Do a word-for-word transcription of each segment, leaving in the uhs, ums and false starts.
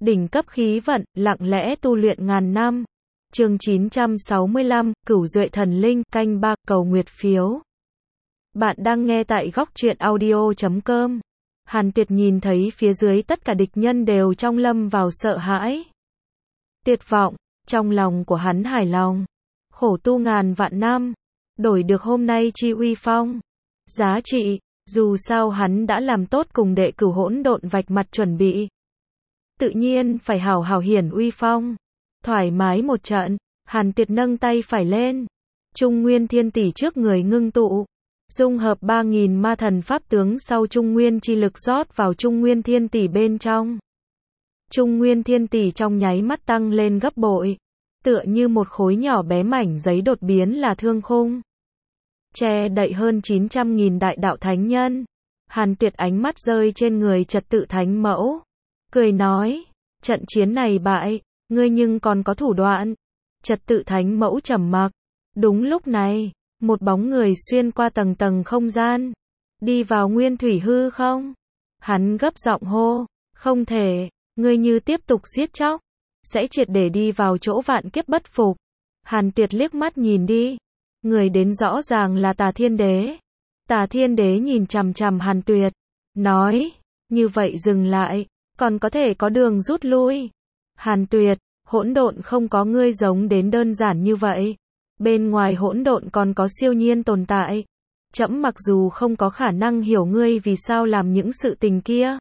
Đỉnh cấp khí vận, lặng lẽ tu luyện ngàn năm. Chương chín trăm sáu mươi lăm, Cửu Duệ Thần Linh, canh ba, cầu nguyệt phiếu. Bạn đang nghe tại góc truyện audio chấm com. Hàn Tiệt nhìn thấy phía dưới tất cả địch nhân đều trong lâm vào sợ hãi, tuyệt vọng, trong lòng của hắn hài lòng. Khổ tu ngàn vạn năm, đổi được hôm nay chi uy phong. Giá trị, dù sao hắn đã làm tốt cùng đệ cửu hỗn độn vạch mặt chuẩn bị. Tự nhiên phải hào hào hiển uy phong. Thoải mái một trận, Hàn Tiệt nâng tay phải lên. Trung Nguyên Thiên Tỷ trước người ngưng tụ. Dung hợp ba nghìn ma thần pháp tướng sau Trung Nguyên chi lực rót vào Trung Nguyên Thiên Tỷ bên trong. Trung Nguyên Thiên Tỷ trong nháy mắt tăng lên gấp bội. Tựa như một khối nhỏ bé mảnh giấy đột biến là thương khung. Che đậy hơn chín trăm nghìn đại đạo thánh nhân. Hàn Tiệt ánh mắt rơi trên người trật tự thánh mẫu. Cười nói, trận chiến này bại, ngươi nhưng còn có thủ đoạn. Trật tự thánh mẫu trầm mặc. Đúng lúc này, một bóng người xuyên qua tầng tầng không gian. Đi vào nguyên thủy hư không? Hắn gấp giọng hô, không thể, ngươi như tiếp tục giết chóc, sẽ triệt để đi vào chỗ vạn kiếp bất phục. Hàn Tiệt liếc mắt nhìn đi. Người đến rõ ràng là Tà Thiên Đế. Tà Thiên Đế nhìn chằm chằm Hàn Tuyệt, nói, như vậy dừng lại, còn có thể có đường rút lui. Hàn Tuyệt, hỗn độn không có ngươi giống đến đơn giản như vậy. Bên ngoài hỗn độn còn có siêu nhiên tồn tại. Trẫm mặc dù không có khả năng hiểu ngươi vì sao làm những sự tình kia,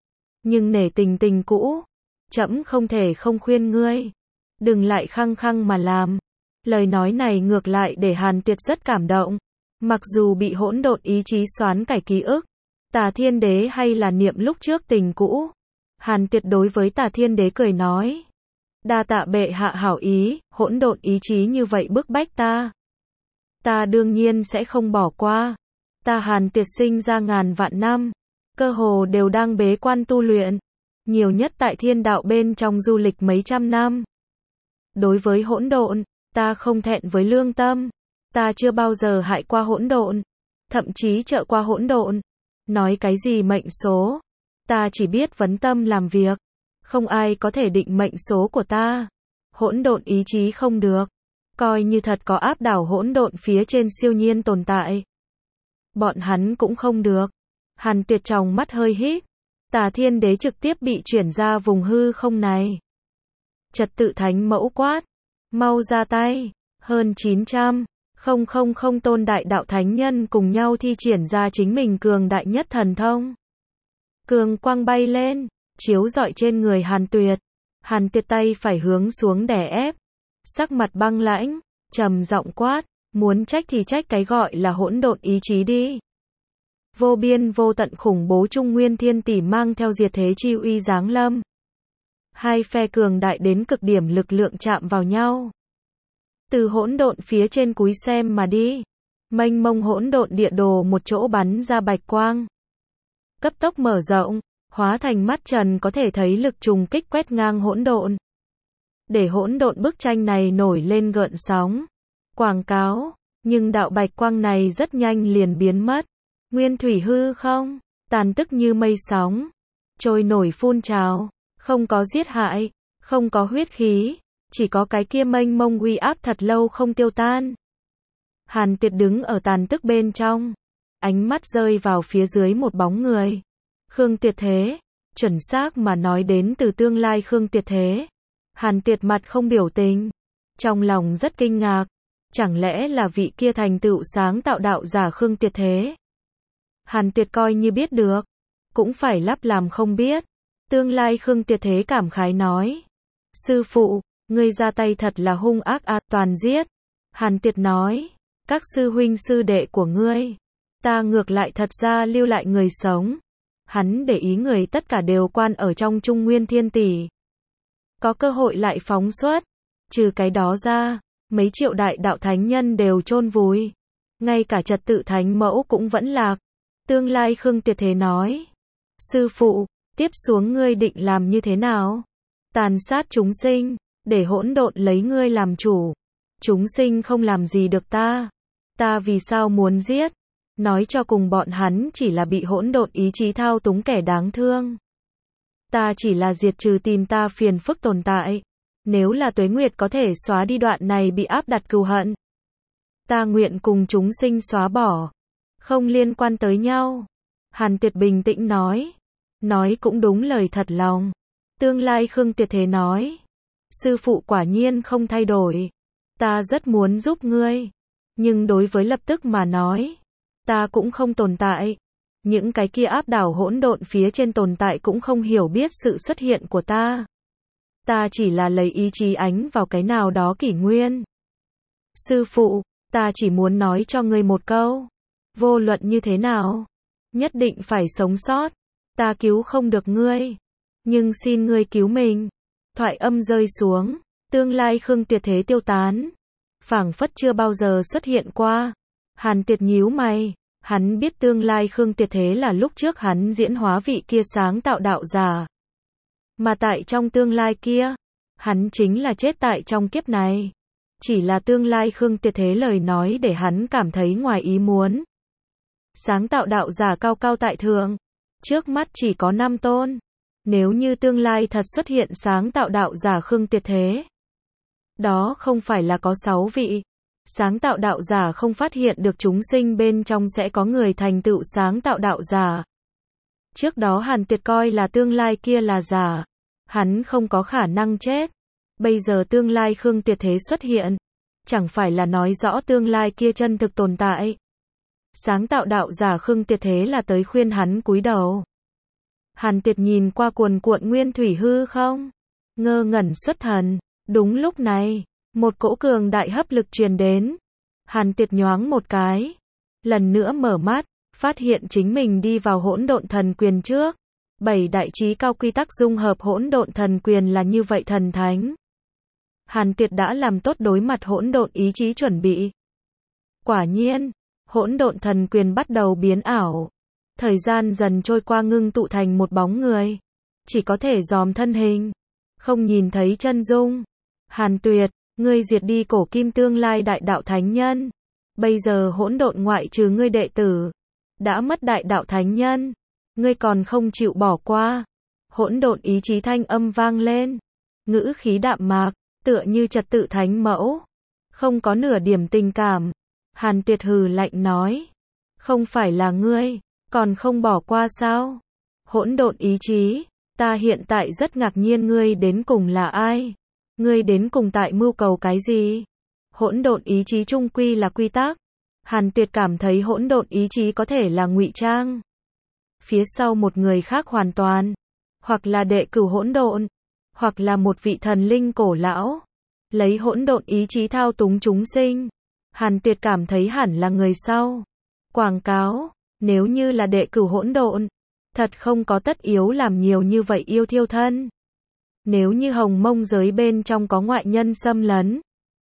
nhưng nể tình tình cũ, trẫm không thể không khuyên ngươi, đừng lại khăng khăng mà làm. Lời nói này ngược lại để Hàn Tuyệt rất cảm động. Mặc dù bị hỗn độn ý chí xoán cải ký ức, Tà Thiên Đế hay là niệm lúc trước tình cũ. Hàn Tuyệt đối với Tà Thiên Đế cười nói, đa tạ bệ hạ hảo ý, hỗn độn ý chí như vậy bức bách ta, ta đương nhiên sẽ không bỏ qua. Ta Hàn Tuyệt sinh ra ngàn vạn năm, cơ hồ đều đang bế quan tu luyện, nhiều nhất tại thiên đạo bên trong du lịch mấy trăm năm. Đối với hỗn độn, ta không thẹn với lương tâm, ta chưa bao giờ hại qua hỗn độn, thậm chí trợ qua hỗn độn. Nói cái gì mệnh số, ta chỉ biết vấn tâm làm việc, không ai có thể định mệnh số của ta. Hỗn độn ý chí không được, coi như thật có áp đảo hỗn độn phía trên siêu nhiên tồn tại, bọn hắn cũng không được. Hàn Tuyệt trong mắt hơi híp. Tà Thiên Đế trực tiếp bị chuyển ra vùng hư không này. Trật tự thánh mẫu quát, mau ra tay. Hơn chín trăm, không không không tôn đại đạo thánh nhân cùng nhau thi triển ra chính mình cường đại nhất thần thông. Cường quang bay lên, chiếu rọi trên người Hàn Tuyệt. Hàn Tuyệt tay phải hướng xuống đè ép, sắc mặt băng lãnh, trầm giọng quát, muốn trách thì trách cái gọi là hỗn độn ý chí đi. Vô biên vô tận khủng bố Trung Nguyên Thiên Tỷ mang theo diệt thế chi uy giáng lâm. Hai phe cường đại đến cực điểm lực lượng chạm vào nhau. Từ hỗn độn phía trên cúi xem mà đi. Mênh mông hỗn độn địa đồ một chỗ bắn ra bạch quang. Cấp tốc mở rộng, hóa thành mắt trần có thể thấy lực trùng kích quét ngang hỗn độn. Để hỗn độn bức tranh này nổi lên gợn sóng. Quảng cáo, nhưng đạo bạch quang này rất nhanh liền biến mất. Nguyên thủy hư không, tàn tức như mây sóng, trôi nổi phun trào, không có giết hại, không có huyết khí, chỉ có cái kia mênh mông uy áp thật lâu không tiêu tan. Hàn Tuyệt đứng ở tàn tức bên trong, ánh mắt rơi vào phía dưới một bóng người. Khương Tuyệt Thế, chuẩn xác mà nói đến từ tương lai Khương Tuyệt Thế. Hàn Tuyệt mặt không biểu tình, trong lòng rất kinh ngạc, chẳng lẽ là vị kia thành tựu sáng tạo đạo giả Khương Tuyệt Thế. Hàn Tuyệt coi như biết được, cũng phải lắp làm không biết. Tương lai Khương Tuyệt Thế cảm khái nói, sư phụ, ngươi ra tay thật là hung ác a, toàn giết. Hàn Tuyệt nói, các sư huynh sư đệ của ngươi, ta ngược lại thật ra lưu lại người sống. Hắn để ý người tất cả đều quan ở trong Trung Nguyên Thiên Tỷ, có cơ hội lại phóng xuất. Trừ cái đó ra, mấy triệu đại đạo thánh nhân đều chôn vùi, ngay cả trật tự thánh mẫu cũng vẫn lạc. Tương lai Khương Tuyệt Thế nói, sư phụ, tiếp xuống ngươi định làm như thế nào? Tàn sát chúng sinh, để hỗn độn lấy ngươi làm chủ. Chúng sinh không làm gì được ta. Ta vì sao muốn giết? Nói cho cùng bọn hắn chỉ là bị hỗn độn ý chí thao túng kẻ đáng thương. Ta chỉ là diệt trừ tìm ta phiền phức tồn tại. Nếu là tuế nguyệt có thể xóa đi đoạn này bị áp đặt cừu hận, ta nguyện cùng chúng sinh xóa bỏ. Không liên quan tới nhau. Hàn Tuyệt bình tĩnh nói. Nói cũng đúng lời thật lòng. Tương lai Khương Tuyệt Thế nói. Sư phụ quả nhiên không thay đổi. Ta rất muốn giúp ngươi. Nhưng đối với lập tức mà nói, ta cũng không tồn tại. Những cái kia áp đảo hỗn độn phía trên tồn tại cũng không hiểu biết sự xuất hiện của ta. Ta chỉ là lấy ý chí ánh vào cái nào đó kỷ nguyên. Sư phụ, ta chỉ muốn nói cho ngươi một câu. Vô luận như thế nào, nhất định phải sống sót. Ta cứu không được ngươi, nhưng xin ngươi cứu mình. Thoại âm rơi xuống, tương lai Khương Tuyệt Thế tiêu tán, phảng phất chưa bao giờ xuất hiện qua. Hàn Tuyệt nhíu mày, hắn biết tương lai Khương Tuyệt Thế là lúc trước hắn diễn hóa vị kia sáng tạo đạo giả. Mà tại trong tương lai kia, hắn chính là chết tại trong kiếp này. Chỉ là tương lai Khương Tuyệt Thế lời nói để hắn cảm thấy ngoài ý muốn. Sáng tạo đạo giả cao cao tại thượng, trước mắt chỉ có năm tôn. Nếu như tương lai thật xuất hiện sáng tạo đạo giả Khương Tuyệt Thế, đó không phải là có sáu vị. Sáng tạo đạo giả không phát hiện được chúng sinh bên trong sẽ có người thành tựu sáng tạo đạo giả. Trước đó Hàn Tuyệt coi là tương lai kia là giả, hắn không có khả năng chết. Bây giờ tương lai Khương Tuyệt Thế xuất hiện, chẳng phải là nói rõ tương lai kia chân thực tồn tại. Sáng tạo đạo giả Khương Tuyệt Thế là tới khuyên hắn cúi đầu. Hàn Tuyệt nhìn qua cuồn cuộn nguyên thủy hư không, ngơ ngẩn xuất thần. Đúng lúc này, một cỗ cường đại hấp lực truyền đến. Hàn Tuyệt nhoáng một cái, lần nữa mở mắt, phát hiện chính mình đi vào hỗn độn thần quyền trước. Bảy đại trí cao quy tắc dung hợp hỗn độn thần quyền là như vậy thần thánh. Hàn Tuyệt đã làm tốt đối mặt hỗn độn ý chí chuẩn bị. Quả nhiên, hỗn độn thần quyền bắt đầu biến ảo. Thời gian dần trôi qua ngưng tụ thành một bóng người. Chỉ có thể dòm thân hình, không nhìn thấy chân dung. Hàn Tuyệt, ngươi diệt đi cổ kim tương lai đại đạo thánh nhân. Bây giờ hỗn độn ngoại trừ ngươi đệ tử, đã mất đại đạo thánh nhân. Ngươi còn không chịu bỏ qua. Hỗn độn ý chí thanh âm vang lên. Ngữ khí đạm mạc, tựa như trật tự thánh mẫu. Không có nửa điểm tình cảm. Hàn Tuyệt hừ lạnh nói. Không phải là ngươi, còn không bỏ qua sao? Hỗn độn ý chí, ta hiện tại rất ngạc nhiên ngươi đến cùng là ai? Ngươi đến cùng tại mưu cầu cái gì? Hỗn độn ý chí trung quy là quy tắc. Hàn Tuyệt cảm thấy hỗn độn ý chí có thể là ngụy trang. Phía sau một người khác hoàn toàn, hoặc là đệ cửu hỗn độn, hoặc là một vị thần linh cổ lão, lấy hỗn độn ý chí thao túng chúng sinh. Hàn Tuyệt cảm thấy hẳn là người sau. Quảng cáo, nếu như là đệ cửu hỗn độn, thật không có tất yếu làm nhiều như vậy yêu thiêu thân. Nếu như Hồng Mông giới bên trong có ngoại nhân xâm lấn,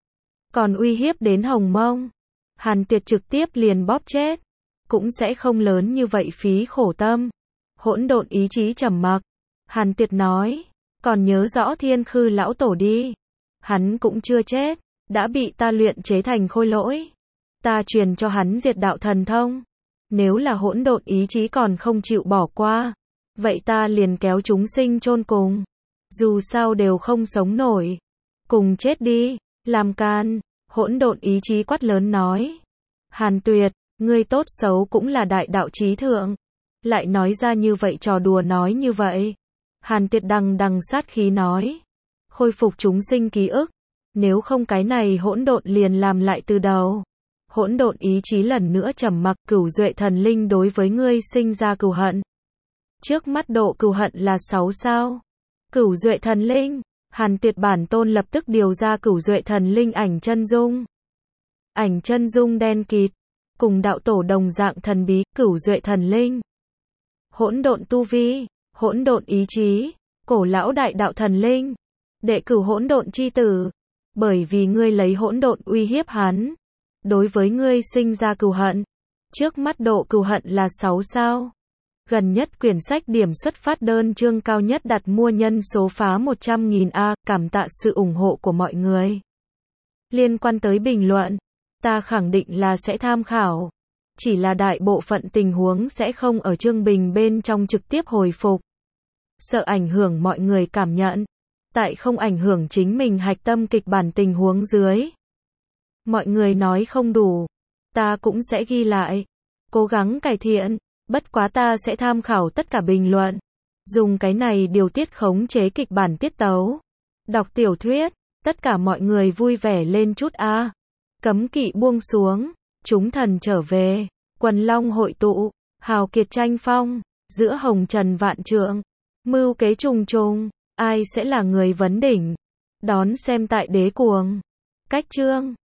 còn uy hiếp đến Hồng Mông, Hàn Tuyệt trực tiếp liền bóp chết, cũng sẽ không lớn như vậy phí khổ tâm. Hỗn độn ý chí trầm mặc. Hàn Tuyệt nói, còn nhớ rõ Thiên Khư lão tổ đi. Hắn cũng chưa chết, đã bị ta luyện chế thành khôi lỗi. Ta truyền cho hắn diệt đạo thần thông. Nếu là hỗn độn ý chí còn không chịu bỏ qua, vậy ta liền kéo chúng sinh chôn cùng. Dù sao đều không sống nổi. Cùng chết đi, làm can. Hỗn độn ý chí quát lớn nói. Hàn Tuyệt, ngươi tốt xấu cũng là đại đạo chí thượng. Lại nói ra như vậy trò đùa nói như vậy. Hàn Tuyệt đằng đằng sát khí nói. Khôi phục chúng sinh ký ức. Nếu không cái này hỗn độn liền làm lại từ đầu. Hỗn độn ý chí lần nữa trầm mặc. Cửu duệ thần linh đối với ngươi sinh ra cừu hận. Trước mắt độ cừu hận là sáu sao. Cửu duệ thần linh. Hàn Tuyệt bản tôn lập tức điều ra cửu duệ thần linh ảnh chân dung. Ảnh chân dung đen kịt, cùng đạo tổ đồng dạng thần bí. Cửu duệ thần linh, hỗn độn tu vi, hỗn độn ý chí, cổ lão đại đạo thần linh, đệ cửu hỗn độn chi tử. Bởi vì ngươi lấy hỗn độn uy hiếp hắn, đối với ngươi sinh ra cừu hận. Trước mắt độ cừu hận là sáu sao. Gần nhất quyển sách điểm xuất phát đơn chương cao nhất đặt mua nhân số phá một trăm nghìn A, cảm tạ sự ủng hộ của mọi người. Liên quan tới bình luận, ta khẳng định là sẽ tham khảo. Chỉ là đại bộ phận tình huống sẽ không ở chương bình bên trong trực tiếp hồi phục. sợ ảnh hưởng mọi người cảm nhận. Tại không ảnh hưởng chính mình hạch tâm kịch bản tình huống dưới. Mọi người nói không đủ. Ta cũng sẽ ghi lại. Cố gắng cải thiện. Bất quá ta sẽ tham khảo tất cả bình luận. Dùng cái này điều tiết khống chế kịch bản tiết tấu. Đọc tiểu thuyết. Tất cả mọi người vui vẻ lên chút a. Cấm kỵ buông xuống. Chúng thần trở về. Quần long hội tụ. Hào kiệt tranh phong. Giữa hồng trần vạn trượng. Mưu kế trùng trùng. Ai sẽ là người vấn đỉnh? Đón xem tại Đế Cuồng. Cách chương